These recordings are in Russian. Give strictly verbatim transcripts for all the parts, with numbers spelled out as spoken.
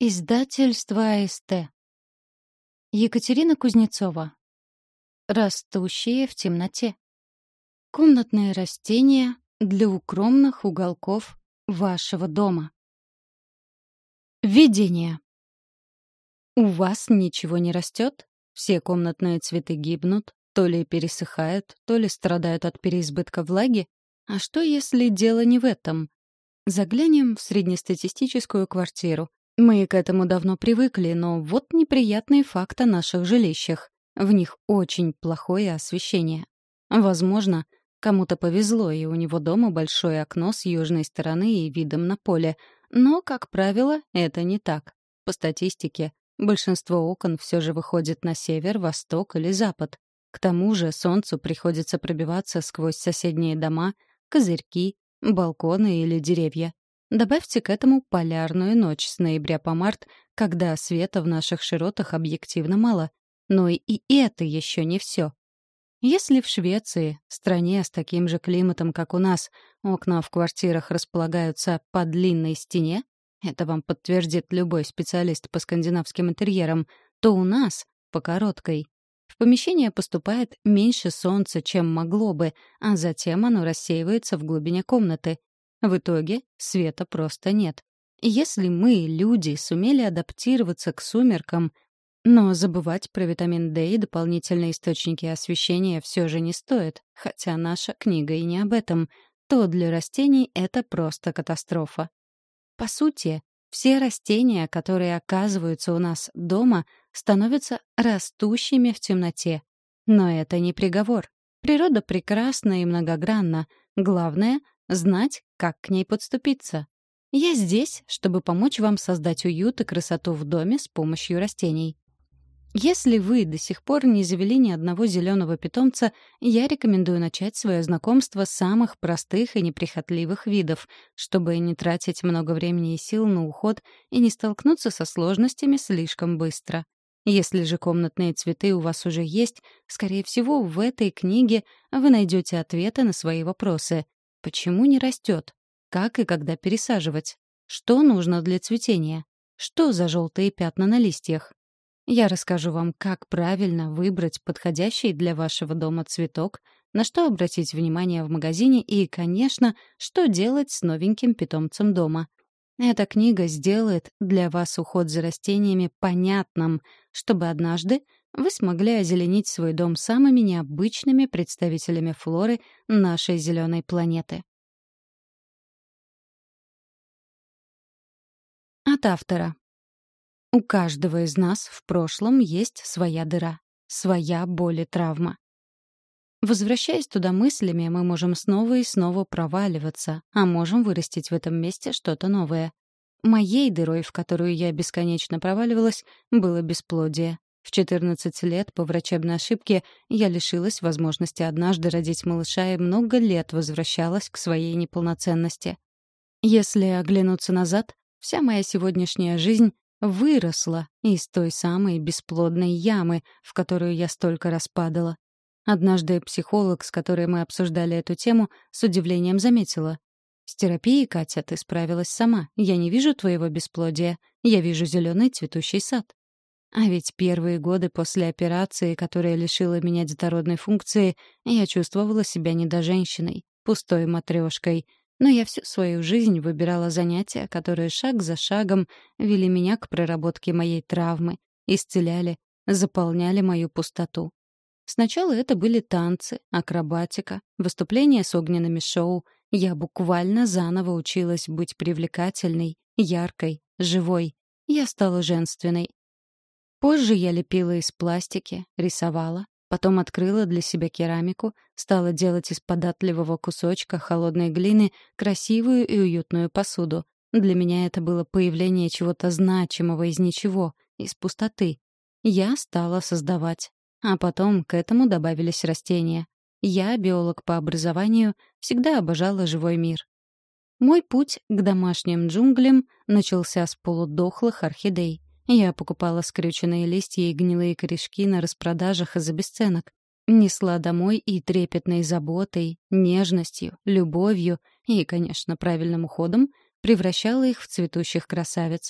Издательство А С Т. Екатерина Кузнецова. Растущие в темноте. Комнатные растения для укромных уголков вашего дома. Введение. У вас ничего не растет? Все комнатные цветы гибнут, то ли пересыхают, то ли страдают от переизбытка влаги? А что, если дело не в этом? Заглянем в среднестатистическую квартиру. Мы к этому давно привыкли, но вот неприятный факт о наших жилищах. В них очень плохое освещение. Возможно, кому-то повезло, и у него дома большое окно с южной стороны и видом на поле. Но, как правило, это не так. По статистике, большинство окон все же выходит на север, восток или запад. К тому же солнцу приходится пробиваться сквозь соседние дома, козырьки, балконы или деревья. Добавьте к этому полярную ночь с ноября по март, когда света в наших широтах объективно мало. Но и это еще не все. Если в Швеции, стране с таким же климатом, как у нас, окна в квартирах располагаются по длинной стене, это вам подтвердит любой специалист по скандинавским интерьерам, то у нас — по короткой. В помещение поступает меньше солнца, чем могло бы, а затем оно рассеивается в глубине комнаты. В итоге света просто нет. Если мы, люди, сумели адаптироваться к сумеркам, но забывать про витамин Д и дополнительные источники освещения все же не стоит, хотя наша книга и не об этом, то для растений это просто катастрофа. По сути, все растения, которые оказываются у нас дома, становятся растущими в темноте. Но это не приговор. Природа прекрасна и многогранна. Главное — знать, как к ней подступиться. Я здесь, чтобы помочь вам создать уют и красоту в доме с помощью растений. Если вы до сих пор не завели ни одного зеленого питомца, я рекомендую начать свое знакомство с самых простых и неприхотливых видов, чтобы не тратить много времени и сил на уход и не столкнуться со сложностями слишком быстро. Если же комнатные цветы у вас уже есть, скорее всего, в этой книге вы найдете ответы на свои вопросы. Почему не растет? Как и когда пересаживать? Что нужно для цветения? Что за желтые пятна на листьях? Я расскажу вам, как правильно выбрать подходящий для вашего дома цветок, на что обратить внимание в магазине и, конечно, что делать с новеньким питомцем дома. Эта книга сделает для вас уход за растениями понятным, чтобы однажды вы смогли озеленить свой дом самыми необычными представителями флоры нашей зеленой планеты. От автора. У каждого из нас в прошлом есть своя дыра, своя боль и травма. Возвращаясь туда мыслями, мы можем снова и снова проваливаться, а можем вырастить в этом месте что-то новое. Моей дырой, в которую я бесконечно проваливалась, было бесплодие. В четырнадцать лет по врачебной ошибке я лишилась возможности однажды родить малыша и много лет возвращалась к своей неполноценности. Если оглянуться назад, вся моя сегодняшняя жизнь выросла из той самой бесплодной ямы, в которую я столько раз падала. Однажды психолог, с которой мы обсуждали эту тему, с удивлением заметила: «С терапией, Катя, ты справилась сама. Я не вижу твоего бесплодия. Я вижу зеленый цветущий сад». А ведь первые годы после операции, которая лишила меня детородной функции, я чувствовала себя недоженщиной, пустой матрёшкой. Но я всю свою жизнь выбирала занятия, которые шаг за шагом вели меня к проработке моей травмы, исцеляли, заполняли мою пустоту. Сначала это были танцы, акробатика, выступления с огненными шоу. Я буквально заново училась быть привлекательной, яркой, живой. Я стала женственной. Позже я лепила из пластики, рисовала, потом открыла для себя керамику, стала делать из податливого кусочка холодной глины красивую и уютную посуду. Для меня это было появление чего-то значимого из ничего, из пустоты. Я стала создавать. А потом к этому добавились растения. Я, биолог по образованию, всегда обожала живой мир. Мой путь к домашним джунглям начался с полудохлых орхидей. Я покупала скрюченные листья и гнилые корешки на распродажах за бесценок. Несла домой и трепетной заботой, нежностью, любовью и, конечно, правильным уходом превращала их в цветущих красавиц.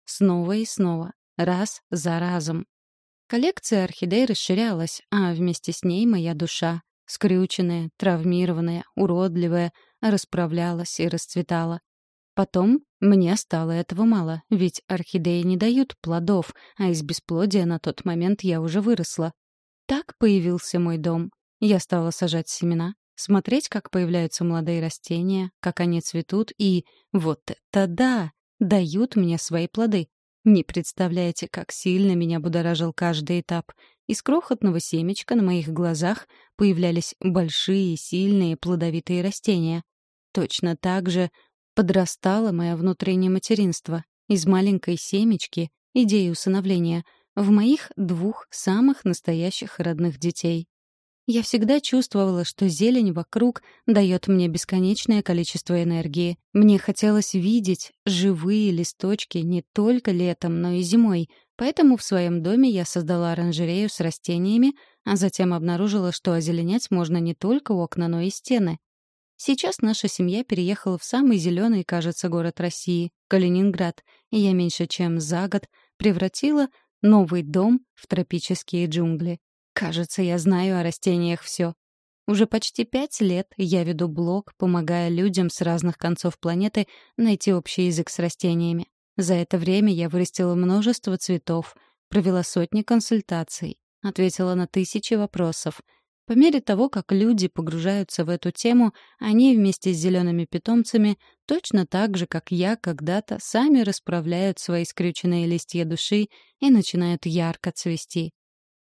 снова и снова, раз за разом. Коллекция орхидей расширялась, а вместе с ней моя душа, скрюченная, травмированная, уродливая, расправлялась и расцветала. Потом мне стало этого мало, ведь орхидеи не дают плодов, а из бесплодия на тот момент я уже выросла. Так появился мой дом. Я стала сажать семена, смотреть, как появляются молодые растения, как они цветут и, вот это да, дают мне свои плоды. Не представляете, как сильно меня будоражил каждый этап. Из крохотного семечка на моих глазах появлялись большие, сильные, плодовитые растения. Точно так же подрастало мое внутреннее материнство. Из маленькой семечки, идеи усыновления, в моих двух самых настоящих родных детей. Я всегда чувствовала, что зелень вокруг дает мне бесконечное количество энергии. Мне хотелось видеть живые листочки не только летом, но и зимой. Поэтому в своем доме я создала оранжерею с растениями, а затем обнаружила, что озеленять можно не только окна, но и стены. Сейчас наша семья переехала в самый зеленый, кажется, город России — Калининград, и я меньше чем за год превратила новый дом в тропические джунгли. Кажется, я знаю о растениях все. Уже почти пять лет я веду блог, помогая людям с разных концов планеты найти общий язык с растениями. За это время я вырастила множество цветов, провела сотни консультаций, ответила на тысячи вопросов. По мере того, как люди погружаются в эту тему, они вместе с зелеными питомцами, точно так же, как я когда-то, сами расправляют свои скрюченные листья души и начинают ярко цвести.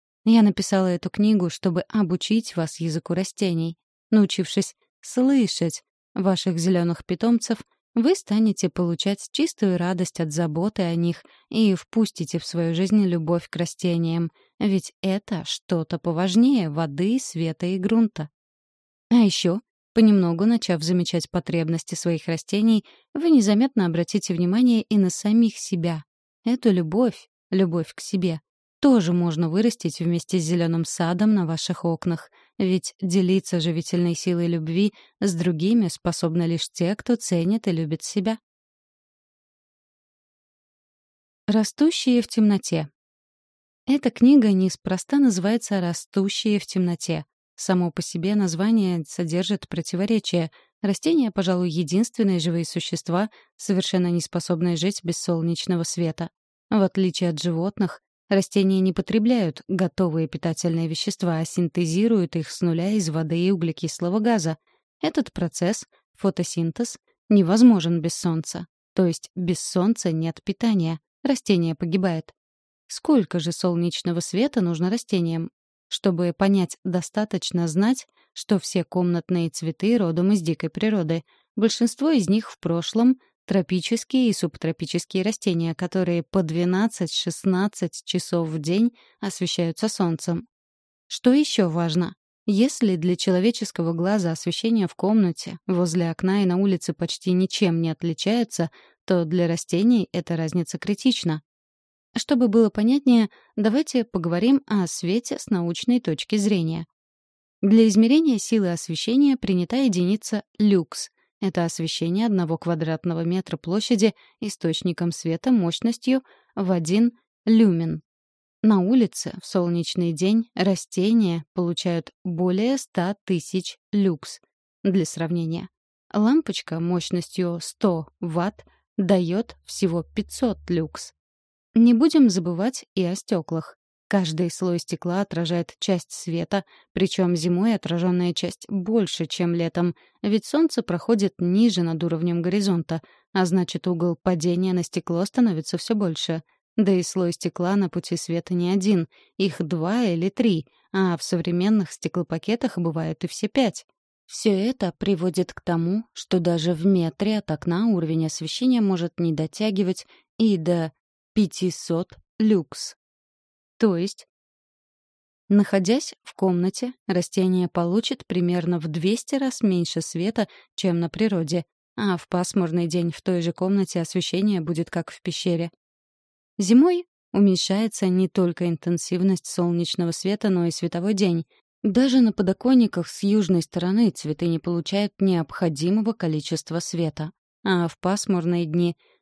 Я написала эту книгу, чтобы обучить вас языку растений. Научившись слышать ваших зеленых питомцев, вы станете получать чистую радость от заботы о них и впустите в свою жизнь любовь к растениям, ведь это что-то поважнее воды, света и грунта. А еще, понемногу начав замечать потребности своих растений, вы незаметно обратите внимание и на самих себя. Эту любовь, любовь к себе, тоже можно вырастить вместе с зеленым садом на ваших окнах, ведь делиться живительной силой любви с другими способны лишь те, кто ценит и любит себя. Растущие в темноте. Эта книга неспроста называется «Растущие в темноте». Само по себе название содержит противоречие. Растения, пожалуй, единственные живые существа, совершенно не способные жить без солнечного света. В отличие от животных, растения не потребляют готовые питательные вещества, а синтезируют их с нуля из воды и углекислого газа. Этот процесс, фотосинтез, невозможен без солнца. То есть без солнца нет питания, растение погибает. Сколько же солнечного света нужно растениям? Чтобы понять, достаточно знать, что все комнатные цветы родом из дикой природы. Большинство из них в прошлом — тропические и субтропические растения, которые по двенадцать-шестнадцать часов в день освещаются солнцем. Что еще важно? Если для человеческого глаза освещение в комнате, возле окна и на улице почти ничем не отличается, то для растений эта разница критична. Чтобы было понятнее, давайте поговорим о свете с научной точки зрения. Для измерения силы освещения принята единица люкс. Это освещение одного квадратного метра площади источником света мощностью в один люмен. На улице в солнечный день растения получают более ста тысяч люкс. Для сравнения, лампочка мощностью сто ватт дает всего пятьсот люкс. Не будем забывать и о стеклах. Каждый слой стекла отражает часть света, причем зимой отраженная часть больше, чем летом, ведь солнце проходит ниже над уровнем горизонта, а значит, угол падения на стекло становится все больше. Да и слой стекла на пути света не один, их два или три, а в современных стеклопакетах бывают и все пять. Все это приводит к тому, что даже в метре от окна уровень освещения может не дотягивать и до пятисот люкс. То есть, находясь в комнате, растение получит примерно в двести раз меньше света, чем на природе, а в пасмурный день в той же комнате освещение будет как в пещере. Зимой уменьшается не только интенсивность солнечного света, но и световой день. Даже на подоконниках с южной стороны цветы не получают необходимого количества света. А в пасмурные дни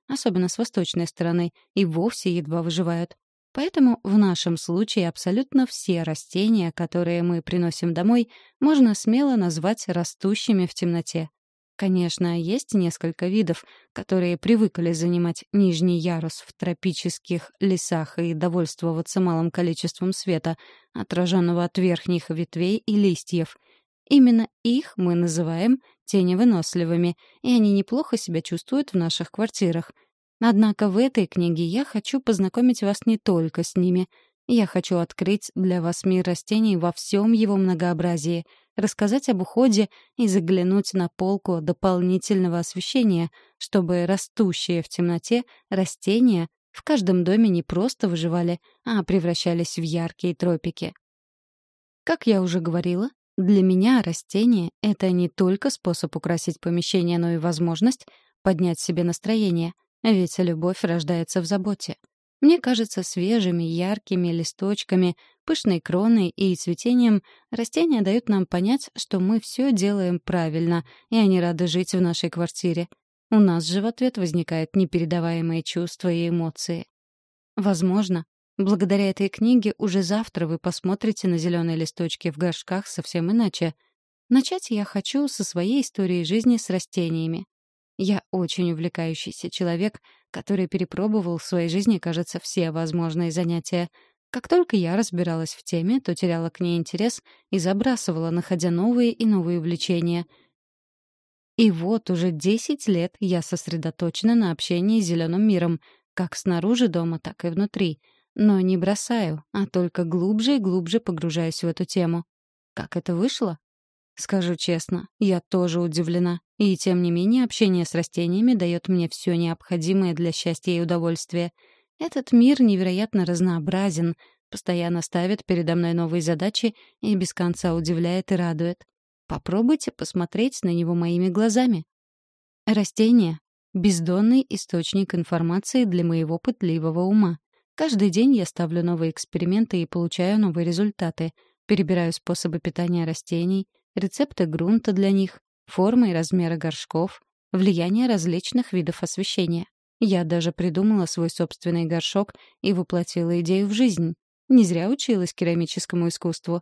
особенно с восточной стороны, и вовсе едва выживают. Поэтому в нашем случае абсолютно все растения, которые мы приносим домой, можно смело назвать растущими в темноте. Конечно, есть несколько видов, которые привыкли занимать нижний ярус в тропических лесах и довольствоваться малым количеством света, отраженного от верхних ветвей и листьев. Именно их мы называем теневыносливыми, и они неплохо себя чувствуют в наших квартирах. Однако в этой книге я хочу познакомить вас не только с ними. Я хочу открыть для вас мир растений во всем его многообразии, рассказать об уходе и заглянуть на полку дополнительного освещения, чтобы растущие в темноте растения в каждом доме не просто выживали, а превращались в яркие тропики. Как я уже говорила, для меня растение — это не только способ украсить помещение, но и возможность поднять себе настроение, ведь любовь рождается в заботе. Мне кажется, свежими, яркими листочками, пышной кроной и цветением растения дают нам понять, что мы все делаем правильно, и они рады жить в нашей квартире. У нас же в ответ возникают непередаваемые чувства и эмоции. Возможно, благодаря этой книге уже завтра вы посмотрите на зеленые листочки в горшках совсем иначе. Начать я хочу со своей истории жизни с растениями. Я очень увлекающийся человек, который перепробовал в своей жизни, кажется, все возможные занятия. Как только я разбиралась в теме, то теряла к ней интерес и забрасывала, находя новые и новые увлечения. И вот уже десять лет я сосредоточена на общении с зеленым миром, как снаружи дома, так и внутри. Но не бросаю, а только глубже и глубже погружаюсь в эту тему. Как это вышло? Скажу честно, я тоже удивлена. И тем не менее общение с растениями дает мне все необходимое для счастья и удовольствия. Этот мир невероятно разнообразен, постоянно ставит передо мной новые задачи и без конца удивляет и радует. Попробуйте посмотреть на него моими глазами. Растения — бездонный источник информации для моего пытливого ума. Каждый день я ставлю новые эксперименты и получаю новые результаты. Перебираю способы питания растений, рецепты грунта для них, формы и размеры горшков, влияние различных видов освещения. Я даже придумала свой собственный горшок и воплотила идею в жизнь. Не зря училась керамическому искусству.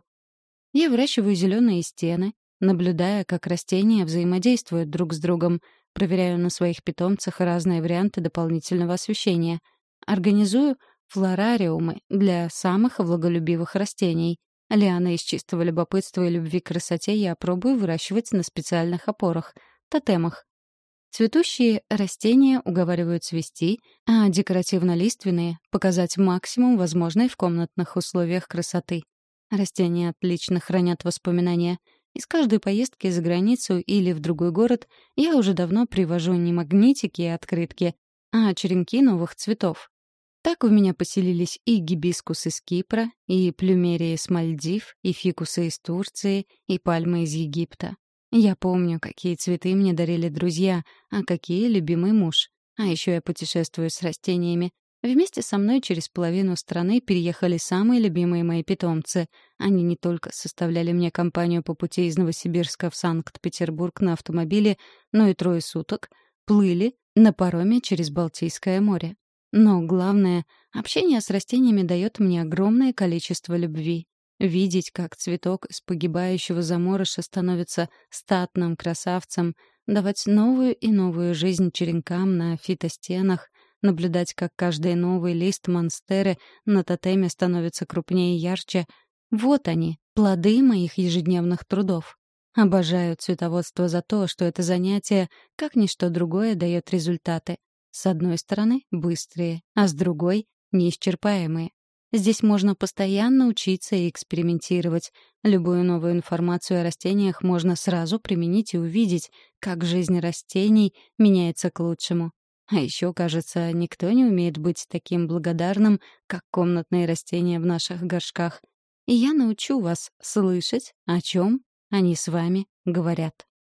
Я выращиваю зеленые стены, наблюдая, как растения взаимодействуют друг с другом, проверяю на своих питомцах разные варианты дополнительного освещения, организую флорариумы для самых влаголюбивых растений. Лианы из чистого любопытства и любви к красоте я пробую выращивать на специальных опорах — тотемах. Цветущие растения уговаривают цвести, а декоративно-лиственные — показать максимум возможной в комнатных условиях красоты. Растения отлично хранят воспоминания. Из каждой поездки за границу или в другой город я уже давно привожу не магнитики и открытки, а черенки новых цветов. Так у меня поселились и гибискус из Кипра, и плюмерии с Мальдив, и фикусы из Турции, и пальмы из Египта. Я помню, какие цветы мне дарили друзья, а какие — любимый муж. А еще я путешествую с растениями. Вместе со мной через половину страны переехали самые любимые мои питомцы. Они не только составляли мне компанию по пути из Новосибирска в Санкт-Петербург на автомобиле, но и трое суток плыли на пароме через Балтийское море. Но главное, общение с растениями дает мне огромное количество любви. Видеть, как цветок из погибающего заморыша становится статным красавцем, давать новую и новую жизнь черенкам на фитостенах, наблюдать, как каждый новый лист монстеры на тотеме становится крупнее и ярче — вот они, плоды моих ежедневных трудов. Обожаю цветоводство за то, что это занятие, как ничто другое, дает результаты. С одной стороны — быстрые, а с другой — неисчерпаемые. Здесь можно постоянно учиться и экспериментировать. Любую новую информацию о растениях можно сразу применить и увидеть, как жизнь растений меняется к лучшему. А еще, кажется, никто не умеет быть таким благодарным, как комнатные растения в наших горшках. И я научу вас слышать, о чем они с вами говорят.